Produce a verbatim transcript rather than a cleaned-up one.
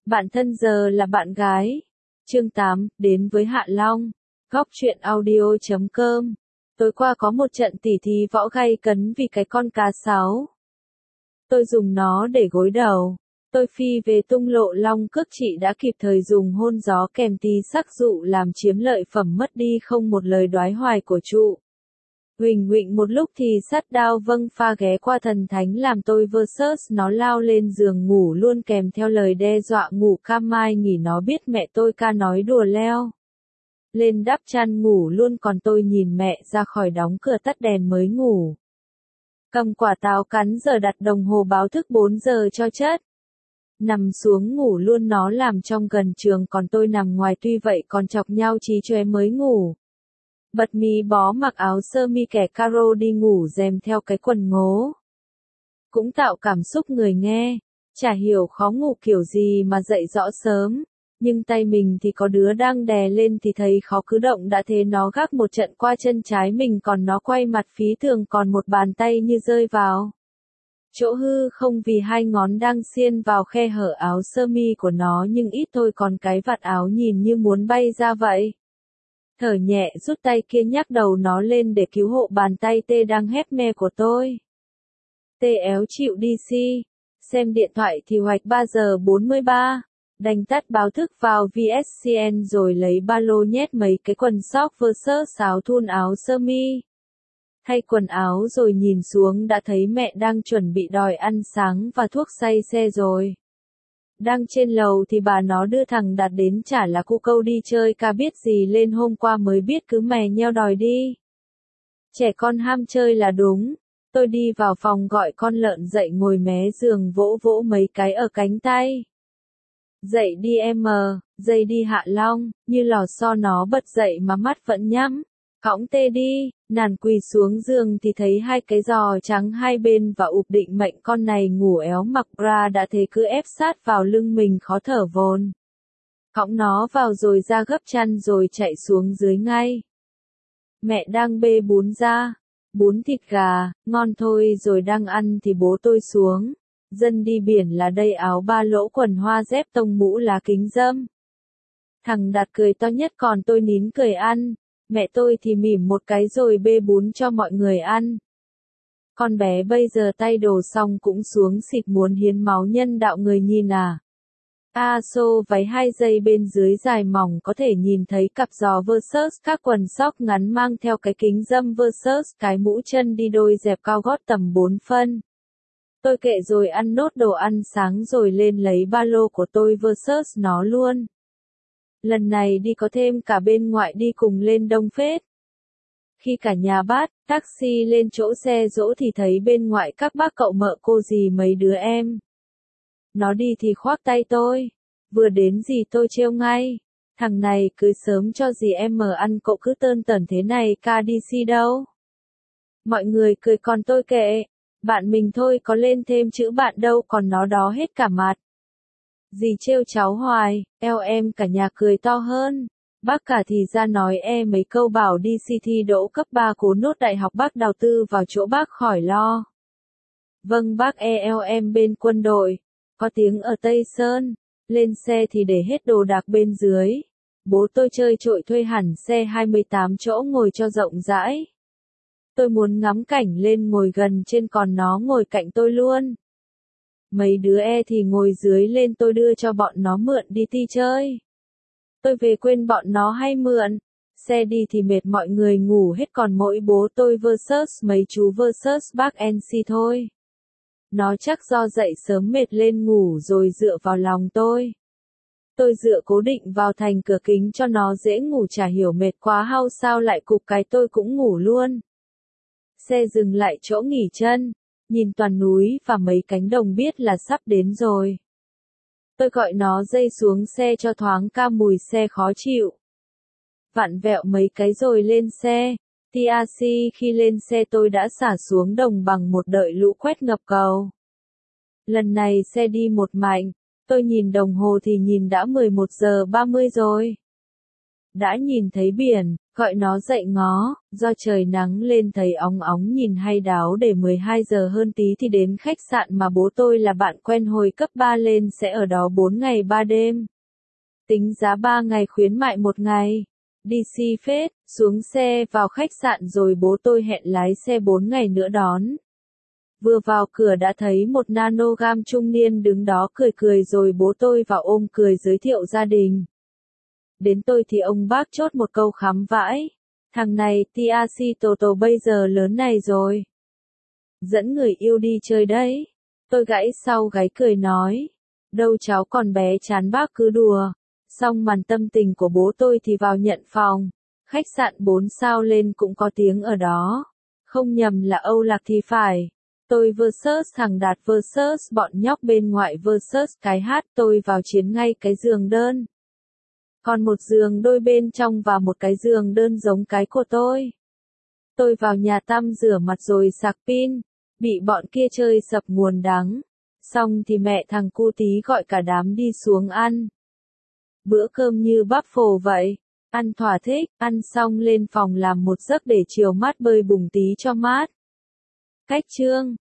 Bạn thân giờ là bạn gái. Chương tám, đến với Hạ Long. Góc truyện audio chấm com. Tối qua có một trận tỉ thí võ gay cấn vì cái con cá sáo. Tôi dùng nó để gối đầu. Tôi phi về tung lộ long cước, chị đã kịp thời dùng hôn gió kèm tí sắc dụ làm chiếm lợi phẩm, mất đi không một lời đoái hoài của trụ. Huỳnh huỳnh một lúc thì sát đao vâng pha ghé qua thần thánh làm tôi versus nó lao lên giường ngủ luôn kèm theo lời đe dọa ngủ cam mai nghỉ, nó biết mẹ tôi ca nói đùa leo. Lên đắp chăn ngủ luôn, còn tôi nhìn mẹ ra khỏi đóng cửa tắt đèn mới ngủ. Cầm quả táo cắn giờ đặt đồng hồ báo thức bốn giờ cho chất. Nằm xuống ngủ luôn, nó làm trong gần trường còn tôi nằm ngoài, tuy vậy còn chọc nhau chí chóe mới ngủ. Bật mí bó mặc áo sơ mi kẻ caro đi ngủ rèm theo cái quần ngố. Cũng tạo cảm xúc người nghe, chả hiểu khó ngủ kiểu gì mà dậy rõ sớm, nhưng tay mình thì có đứa đang đè lên thì thấy khó cứ động đã thế nó gác một trận qua chân trái mình, còn nó quay mặt phí thường còn một bàn tay như rơi vào chỗ hư không vì hai ngón đang xiên vào khe hở áo sơ mi của nó, nhưng ít thôi còn cái vạt áo nhìn như muốn bay ra vậy. Thở nhẹ rút tay kia nhắc đầu nó lên để cứu hộ bàn tay tê đang hép me của tôi. Tê éo chịu đi si. Xem điện thoại thì hoạch ba giờ bốn mươi ba. Đành tắt báo thức vào vê ét xê en rồi lấy ba lô nhét mấy cái quần sóc versus áo thun áo sơ mi. Thay quần áo rồi nhìn xuống đã thấy mẹ đang chuẩn bị đòi ăn sáng và thuốc say xe rồi. Đang trên lầu thì bà nó đưa thằng Đạt đến chả là cu câu đi chơi ca biết gì lên hôm qua mới biết cứ mè nheo đòi đi. Trẻ con ham chơi là đúng. Tôi đi vào phòng gọi con lợn dậy ngồi mé giường vỗ vỗ mấy cái ở cánh tay. Dậy đi em mờ, dậy đi Hạ Long, như lò xo nó bật dậy mà mắt vẫn nhắm. Cõng tê đi, nàn quỳ xuống giường thì thấy hai cái giò trắng hai bên và ụp định mệnh con này ngủ éo mặc bra đã thế cứ ép sát vào lưng mình khó thở vồn. Cõng nó vào rồi ra gấp chăn rồi chạy xuống dưới ngay. Mẹ đang bê bún ra, bún thịt gà, ngon thôi rồi đang ăn thì bố tôi xuống. Dân đi biển là đây, áo ba lỗ quần hoa dép tông mũ lá kính râm. Thằng Đạt cười to nhất còn tôi nín cười ăn. Mẹ tôi thì mỉm một cái rồi bê bún cho mọi người ăn. Con bé bây giờ tay đồ xong cũng xuống xịt muốn hiến máu nhân đạo người nhìn à. A xô váy hai dây bên dưới dài mỏng có thể nhìn thấy cặp giò versus các quần sóc ngắn mang theo cái kính râm versus cái mũ chân đi đôi dẹp cao gót tầm bốn phân. Tôi kệ rồi ăn nốt đồ ăn sáng rồi lên lấy ba lô của tôi versus nó luôn. Lần này đi có thêm cả bên ngoại đi cùng lên đông phết. Khi cả nhà bắt taxi lên chỗ xe dỗ thì thấy bên ngoại các bác cậu mợ cô dì mấy đứa em. Nó đi thì khoác tay tôi. Vừa đến gì tôi trêu ngay. Thằng này cưới sớm cho gì em mờ ăn cậu cứ tơn tẩn thế này ca đi si đâu. Mọi người cười còn tôi kệ. Bạn mình thôi có lên thêm chữ bạn đâu còn nó đó hết cả mặt. Dì trêu cháu hoài, eo em cả nhà cười to hơn. Bác cả thì ra nói e mấy câu bảo đi si thi đỗ cấp ba cố nốt đại học, bác đào tư vào chỗ bác khỏi lo. Vâng bác, e eo em bên quân đội. Có tiếng ở Tây Sơn. Lên xe thì để hết đồ đạc bên dưới. Bố tôi chơi trội thuê hẳn xe hai mươi tám chỗ ngồi cho rộng rãi. Tôi muốn ngắm cảnh lên ngồi gần trên còn nó ngồi cạnh tôi luôn. Mấy đứa e thì ngồi dưới lên tôi đưa cho bọn nó mượn đi ti chơi. Tôi về quên bọn nó hay mượn. Xe đi thì mệt mọi người ngủ hết còn mỗi bố tôi versus mấy chú versus bác en xê thôi. Nó chắc do dậy sớm mệt lên ngủ rồi dựa vào lòng tôi. Tôi dựa cố định vào thành cửa kính cho nó dễ ngủ, chả hiểu mệt quá hao sao lại cục cái tôi cũng ngủ luôn. Xe dừng lại chỗ nghỉ chân. Nhìn toàn núi và mấy cánh đồng biết là sắp đến rồi. Tôi gọi nó dây xuống xe cho thoáng ca mùi xe khó chịu. Vặn vẹo mấy cái rồi lên xe. tê rờ xê khi lên xe tôi đã xả xuống đồng bằng một đợi lũ quét ngập cầu. Lần này xe đi một mạch. Tôi nhìn đồng hồ thì nhìn đã mười một giờ ba mươi rồi. Đã nhìn thấy biển, gọi nó dậy ngó, do trời nắng lên thấy óng óng nhìn hay đáo để mười hai giờ hơn tí thì đến khách sạn mà bố tôi là bạn quen hồi cấp ba lên sẽ ở đó bốn ngày ba đêm. Tính giá ba ngày khuyến mại một ngày. Đi si phết, xuống xe vào khách sạn rồi bố tôi hẹn lái xe bốn ngày nữa đón. Vừa vào cửa đã thấy một nanogam trung niên đứng đó cười cười rồi bố tôi vào ôm cười giới thiệu gia đình. Đến tôi thì ông bác chốt một câu khám vãi. Thằng này, Tiasi Toto bây giờ lớn này rồi. Dẫn người yêu đi chơi đấy. Tôi gãy sau gáy cười nói. Đâu cháu còn bé chán bác cứ đùa. Xong màn tâm tình của bố tôi thì vào nhận phòng. Khách sạn bốn sao lên cũng có tiếng ở đó. Không nhầm là Âu Lạc thì phải. Tôi versus thằng Đạt versus bọn nhóc bên ngoại versus cái hát tôi vào chiến ngay cái giường đơn. Còn một giường đôi bên trong và một cái giường đơn giống cái của tôi. Tôi vào nhà tắm rửa mặt rồi sạc pin, bị bọn kia chơi sập nguồn đắng. Xong thì mẹ thằng cu tí gọi cả đám đi xuống ăn. Bữa cơm như buffet vậy, ăn thỏa thích, ăn xong lên phòng làm một giấc để chiều mát bơi bùng tí cho mát. Cách chương